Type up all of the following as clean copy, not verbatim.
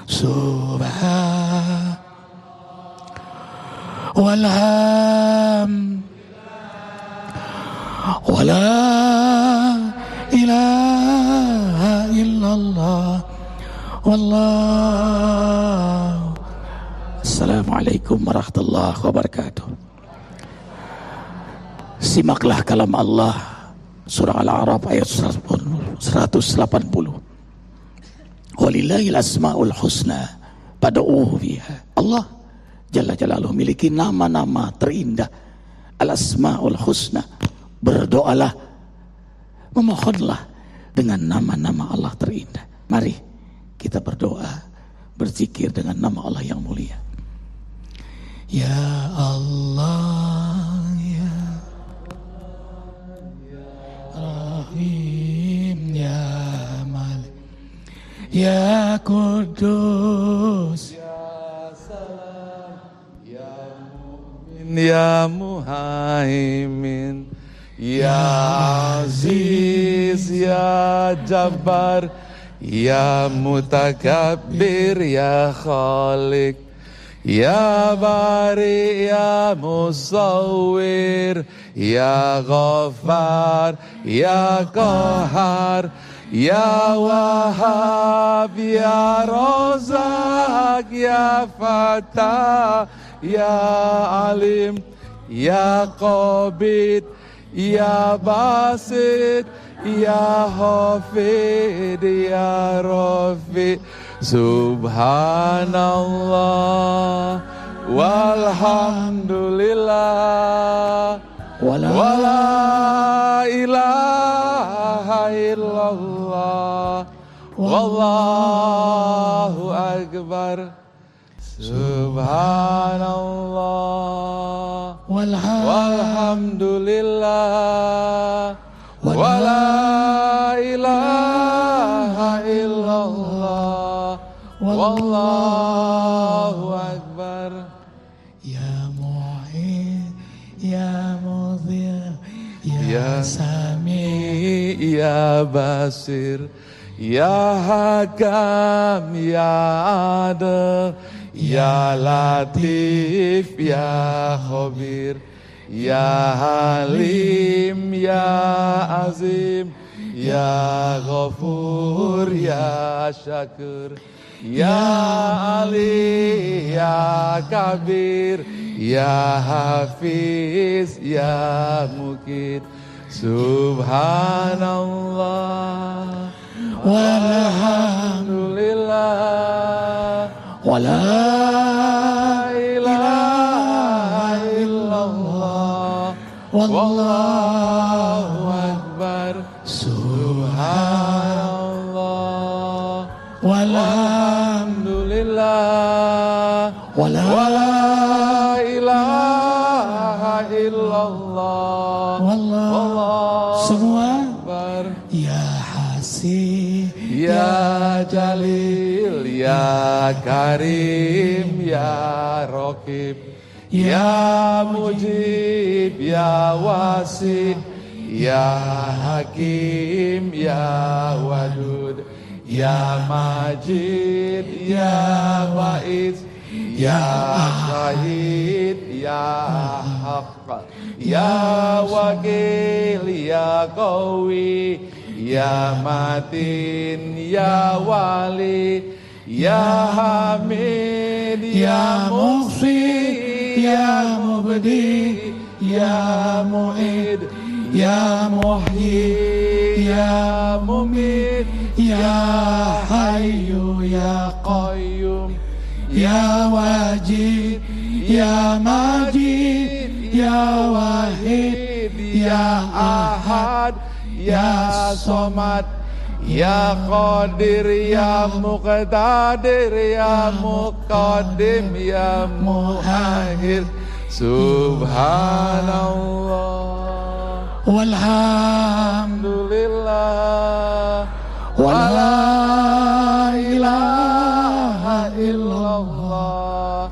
Subhan walham wala ilaha illallah wallah. Assalamualaikum warahmatullahi wabarakatuh. Simaklah kalam Allah surah Al-A'raf ayat 180. Walillahil asmaul husna fad'uhu biha. Allah Jalla Jalaluhu memiliki nama-nama terindah. Al-asmaul husna. Berdoalah, memohonlah dengan nama-nama Allah terindah. Mari kita berdoa, berzikir dengan nama Allah yang mulia. Ya Allah, ya Rahim, ya Malik, ya Kudus, ya Salam, ya Mu'min, ya Muhaimin, ya Aziz, ya Jabbar, ya Mutakabbir, ya Khalik, ya Bari, ya Musawwir, ya Ghaffar, ya Qahar, ya Wahhab, ya Razak, ya Fatah, ya Alim, ya Qabid, ya Basit, ya Hafid, ya Rafi. Subhanallah walhamdulillah wala ilaha illallah wallahu akbar. Subhanallah walhamdulillah wala ilaha illallah wallahu akbar. Ya Mu'id, ya Mudhir, ya Sami, ya Basir, ya Hakam, ya Adil, ya Latif, ya Khabir, ya Halim, ya Azim, ya Ghafur, ya Syakur, ya Ali, ya Kabir, ya Hafiz, ya Mukid. Subhanallah walhamdulillah wala ilaha illallah wallahu akbar. Subhanallah walhamdulillah wala ilaha illallah wallahu semua akbar. Ya Hasib, ya Jalil, ya Karim, ya Raqib, ya Mujib, ya Wasi, ya Hakim, ya Wadud, ya Majid, ya Baiz, ya Syahid, ya Haqq, ya Wakil, ya Qawi, ya Matin, ya Wali, ya Hamid, ya Muhsi, ya Mubdi, ya Mu'id, ya Muhyi, ya Mumit, ya Hayyu, ya Qayyum, ya Wajid, ya Majid, ya Wahid, ya Ahad, ya Somad, ya Qadir, ya Muqtadir, ya Muqaddim, ya Muakhir. Subhanallah walhamdulillah wala ilaha illallah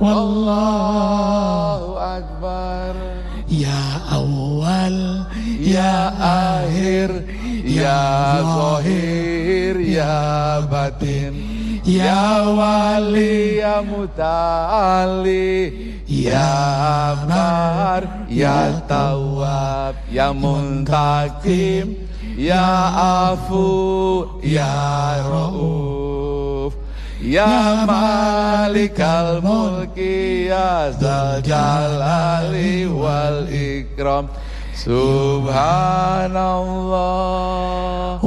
wallahu akbar. Ya awal, ya akhir, ya zahir, ya batin, Ya wali ya muta'ali, ya bar ya tawab, ya muntakim, ya afu, ya rauf, ya malikal mulki, ya zal jalali wal ikram. Subhanallah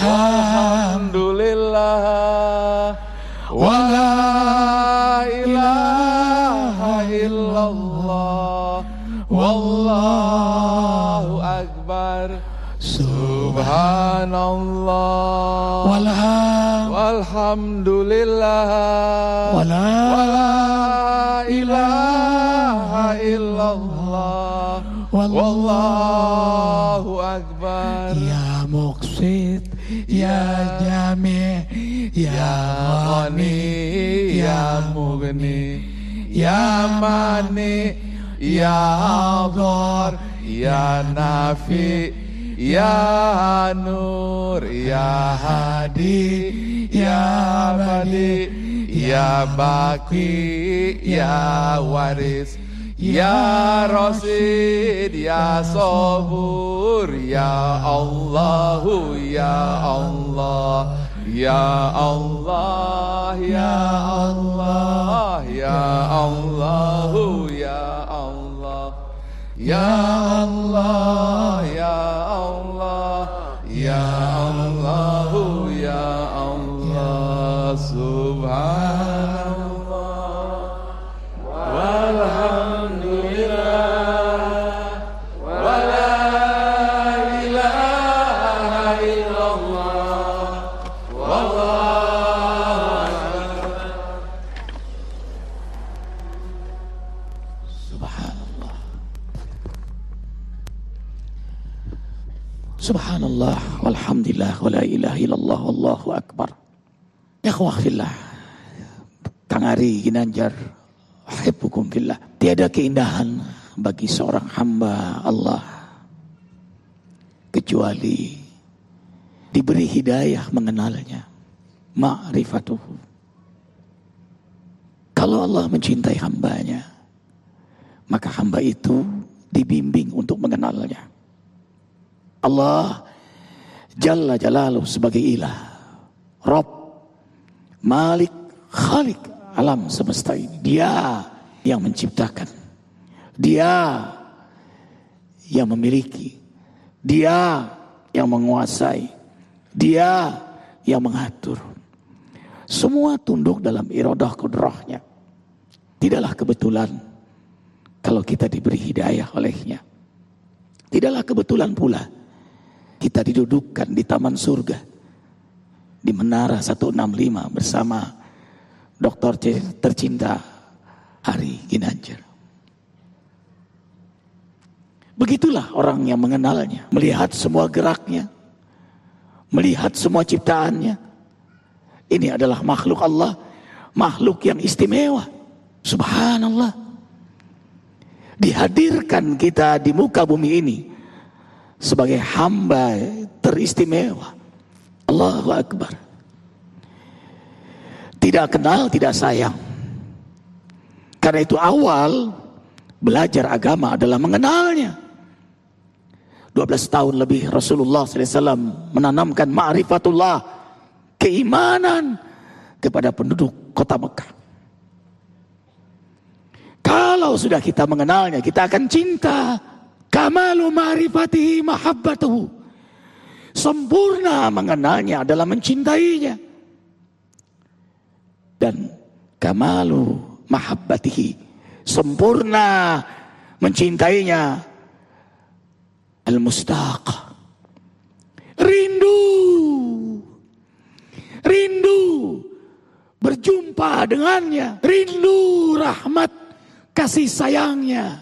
walhamdulillah wala ilaha illallah wallahu akbar. Subhanallah walhamdulillah wala ilaha illallah wallahu akbar. Ya Muqsit, ya Jami, ya Ghani, ya Mughni, ya Mani, ya Adhar, ya Nafi, ya Nur, ya Hadi, ya Badi, ya Baki, ya Waris, ya Rasid, ya Sabur, ya Allahu, ya Allah, ya Allah, ya Allah, ya Allahu, ya Allah, ya Allah, ya Allah, ya Allahu, ya Allah. Subhanallah walhamdulillah wala ilaha illallah wallahu akbar. Subhanallah. Subhanallah walhamdulillah wala ilaha illallah wallahu akbar. Ikhwah fillah, Kang Ari Ginanjar, uhibbukum fillah. Tiada keindahan bagi seorang hamba Allah kecuali diberi hidayah mengenalnya, ma'rifatuhu. Kalau Allah mencintai hambanya, maka hamba itu dibimbing untuk mengenalnya. Allah Jalla Jalaluhu sebagai ilah, Rabb, Malik, Khalik alam semesta ini. Dia yang menciptakan, Dia yang memiliki, Dia yang menguasai, Dia yang mengatur. Semua tunduk dalam iradah kudrahnya. Tidaklah kebetulan kalau kita diberi hidayah olehnya. Tidaklah kebetulan pula kita didudukkan di taman surga, di Menara 165 bersama doktor tercinta Ari Ginanjar. Begitulah orang yang mengenalnya, melihat semua geraknya, melihat semua ciptaannya. Ini adalah makhluk Allah, makhluk yang istimewa. Subhanallah. Dihadirkan kita di muka bumi ini sebagai hamba teristimewa. Allahu Akbar. Tidak kenal, tidak sayang. Karena itu awal belajar agama adalah mengenalnya. 12 tahun lebih Rasulullah SAW menanamkan ma'rifatullah, keimanan kepada penduduk kota Mekah. Kalau sudah kita mengenalnya, kita akan cinta. Kamalu ma'rifatihi mahabbatuhu. Sempurna mengenalnya adalah mencintainya. Dan kamalu mahabbatihi, sempurna mencintainya, al-mustaq, rindu berjumpa dengannya, rindu rahmat kasih sayangnya,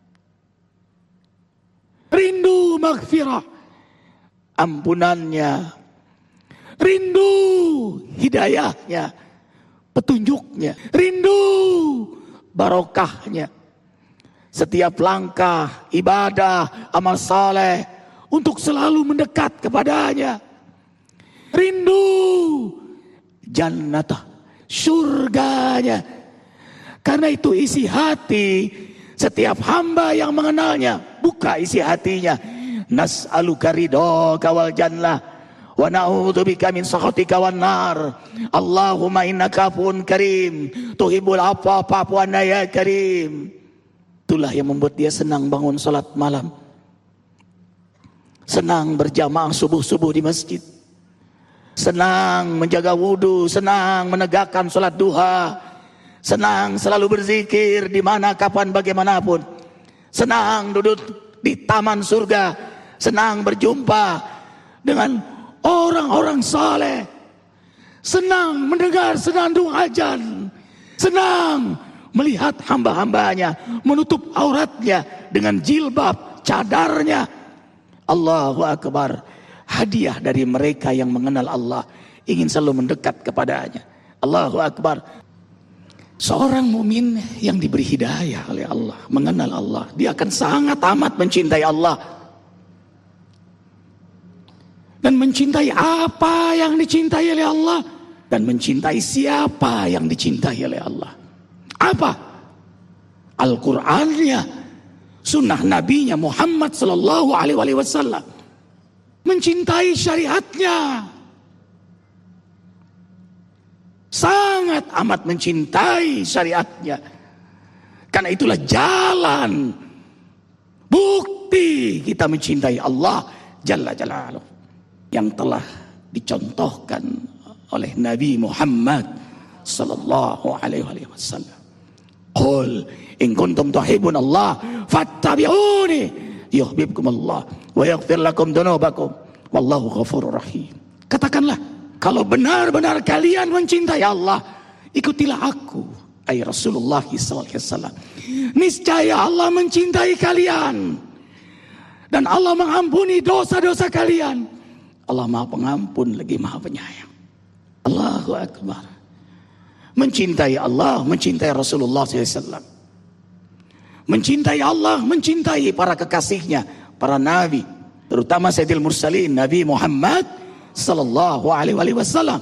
rindu maghfirah ampunannya, rindu hidayahnya, petunjuknya, rindu barokahnya. Setiap langkah ibadah, amal saleh untuk selalu mendekat kepadanya. Rindu jannatah, surganya. Karena itu isi hati setiap hamba yang mengenalnya. Buka isi hatinya. Nas'aluka ridhaka wal jannah wa na'udzubika min sakhatika wan nar. Allahumma innaka afuwun karim tuhibbul afwa fa'fu anna ya karim. Itulah yang membuat dia senang bangun salat malam. Senang berjamaah subuh-subuh di masjid. Senang menjaga wudu, senang menegakkan salat duha. Senang selalu berzikir di mana, kapan, bagaimanapun. Senang duduk di taman surga. Senang berjumpa dengan orang-orang saleh. Senang mendengar senandung azan. Senang melihat hamba-hambanya menutup auratnya dengan jilbab, cadarnya. Allahu Akbar. Hadiah dari mereka yang mengenal Allah, ingin selalu mendekat kepadanya. Allahu Akbar. Seorang mukmin yang diberi hidayah oleh Allah, mengenal Allah, dia akan sangat amat mencintai Allah. Dan mencintai apa yang dicintai oleh Allah, dan mencintai siapa yang dicintai oleh Allah. Apa? Al-Qur'annya, sunnah nabinya Muhammad sallallahu alaihi wasallam. Mencintai syariatnya. Sangat amat mencintai syariatnya. Karena itulah jalan, bukti kita mencintai Allah Jalla Jalaluh, yang telah dicontohkan oleh Nabi Muhammad sallallahu alaihi wasallam. Qul in kuntum tuhibbun Allah fattabi'uni yuhibbukum Allah wa yaghfir lakum dzunubakum wallahu ghafurur rahim. Katakanlah, kalau benar-benar kalian mencintai Allah, ikutilah aku, ay Rasulullah SAW. Niscaya Allah mencintai kalian. Dan Allah mengampuni dosa-dosa kalian. Allah Maha Pengampun lagi Maha Penyayang. Allahu Akbar. Mencintai Allah, mencintai Rasulullah SAW. Mencintai Allah, mencintai para kekasihnya, para nabi. Terutama Sayyidil Mursalin, Nabi Muhammad sallallahu alaihi wasallam.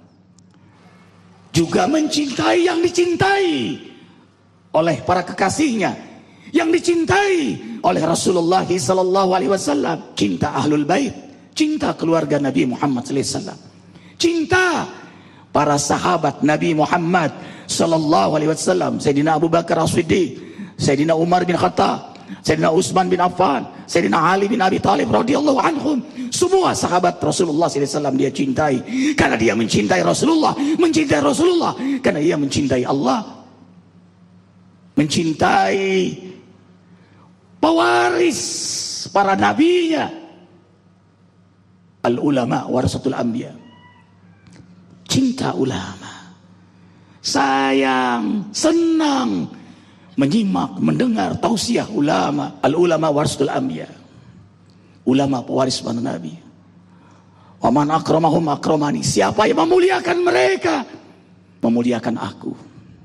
Juga mencintai yang dicintai oleh para kekasihnya, yang dicintai oleh Rasulullah sallallahu alaihi wasallam. Cinta ahlul bait, cinta keluarga Nabi Muhammad sallallahu alaihi wasallam, cinta para sahabat Nabi Muhammad sallallahu alaihi wasallam. Sayyidina Abu Bakar As-Siddiq, Sayyidina Umar bin Khattab, Sayyidina Utsman bin Affan, Sayyidina Ali bin Abi Thalib radhiyallahu anhum. Semua sahabat Rasulullah SAW dia cintai. Karena dia mencintai Rasulullah. Mencintai Rasulullah karena dia mencintai Allah. Mencintai pewaris para nabinya. Al-ulama warasatul anbiya. Cinta ulama. Sayang, senang menyimak, mendengar tausiah ulama. Al-ulama warasatul anbiya. Ulama pewaris para nabi. Wa man akramahum akramani. Siapa yang memuliakan mereka, memuliakan aku.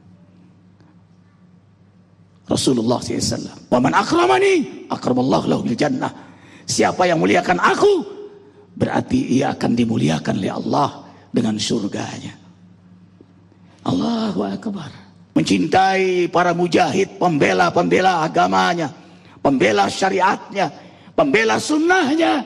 Rasulullah SAW. Wa man akramani akramallahu lahu bil jannah. Siapa yang muliakan aku, berarti ia akan dimuliakan oleh Allah dengan surganya. Allahu Akbar. Mencintai para mujahid, pembela-pembela agamanya, pembela syariatnya, pembela sunnahnya.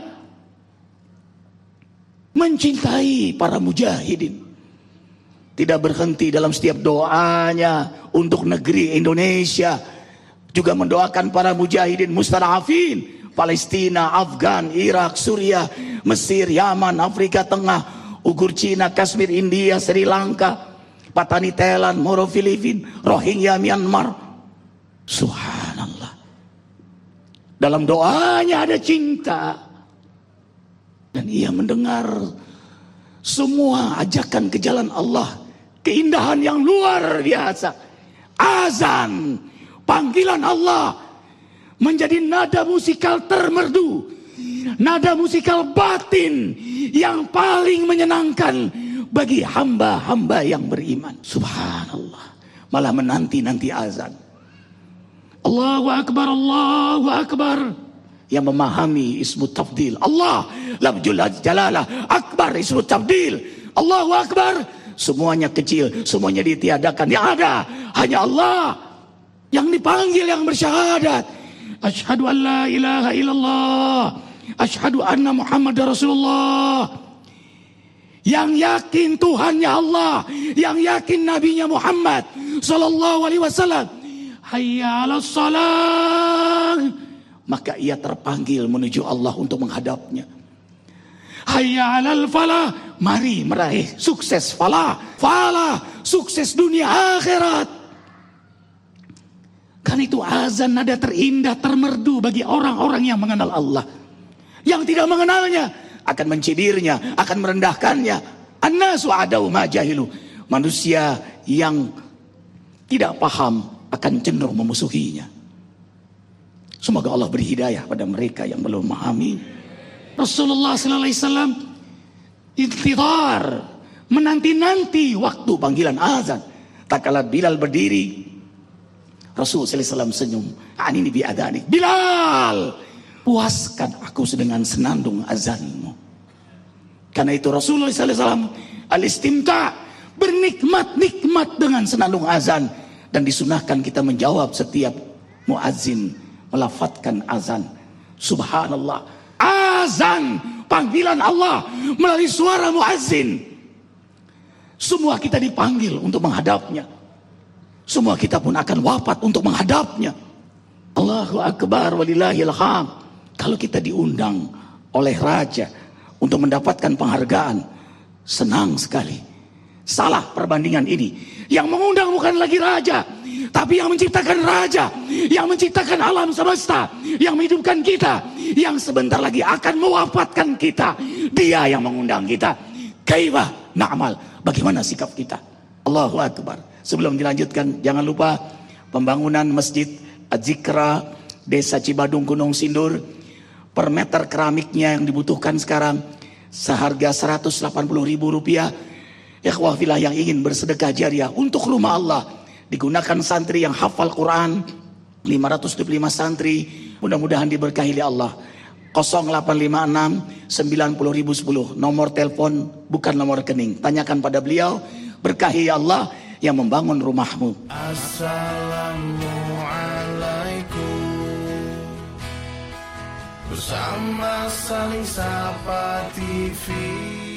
Mencintai para mujahidin. Tidak berhenti dalam setiap doanya untuk negeri Indonesia. Juga mendoakan para mujahidin mustad'afin. Palestina, Afgan, Irak, Suriah, Mesir, Yaman, Afrika Tengah, Uighur, Cina, Kashmir, India, Sri Lanka, Patani, Thailand, Moro, Filipina, Rohingya, Myanmar. Subhanallah. Dalam doanya ada cinta. Dan ia mendengar semua ajakan ke jalan Allah. Keindahan yang luar biasa. Azan, panggilan Allah, menjadi nada musikal termerdu. Nada musikal batin yang paling menyenangkan bagi hamba-hamba yang beriman. Subhanallah. Malah menanti-nanti azan. Allahu Akbar, Allahu Akbar. Yang memahami ismu tafdil. Allah lafzul jalalah. Akbar ismu tafdil. Allahu Akbar semuanya kecil, semuanya ditiadakan. Yang ada hanya Allah yang dipanggil, yang bersyahadat. Asyhadu an la ilaha illallah, asyhadu anna Muhammadar Rasulullah. Yang yakin Tuhannya Allah, yang yakin Nabinya Muhammad sallallahu alaihi wasallam. Hayya 'alas shalah. Maka ia terpanggil menuju Allah untuk menghadapnya. Hayya 'alal falah. Mari meraih sukses falah. Falah, sukses dunia akhirat. Kan itu azan nada terindah, termerdu bagi orang-orang yang mengenal Allah. Yang tidak mengenalnya akan mencibirnya, akan merendahkannya. An-nasu adau ma jahilu. Manusia yang tidak paham akan cenderung memusuhinya. Semoga Allah beri hidayah pada mereka yang belum memahami. Rasulullah sallallahu alaihi wasallam intidhar, menanti-nanti waktu panggilan azan. Tak kala Bilal berdiri, Rasul sallallahu alaihi wasallam senyum. Ini bi adani. Bilal, puaskan aku dengan senandung azanmu. Karena itu Rasulullah sallallahu alaihi wasallam al-istimta, bernikmat-nikmat dengan senandung azan, dan disunahkan kita menjawab setiap muazzin melafadzkan azan. Subhanallah, azan panggilan Allah melalui suara muazzin. Semua kita dipanggil untuk menghadapnya. Semua kita pun akan wafat untuk menghadapnya. Allahu akbar walillahil hamd. Kalau kita diundang oleh raja untuk mendapatkan penghargaan, senang sekali. Salah perbandingan ini. Yang mengundang bukan lagi raja, tapi yang menciptakan raja, yang menciptakan alam semesta, yang menghidupkan kita, yang sebentar lagi akan mewafatkan kita. Dia yang mengundang kita. Kaifa na'mal? Bagaimana sikap kita? Allahu akbar. Sebelum dilanjutkan, jangan lupa pembangunan Masjid Az-Zikra Desa Cibadung Gunung Sindur. Per meter keramiknya yang dibutuhkan sekarang seharga Rp180.000. Ikhwah fillah yang ingin bersedekah jariah untuk rumah Allah, digunakan santri yang hafal Quran, 575 santri, mudah-mudahan diberkahi oleh Allah. 0856 90.010, nomor telepon bukan nomor rekening. Tanyakan pada beliau. Berkahi ya Allah yang membangun rumahmu. Assalamualaikum. Bersama Saling Sapa TV.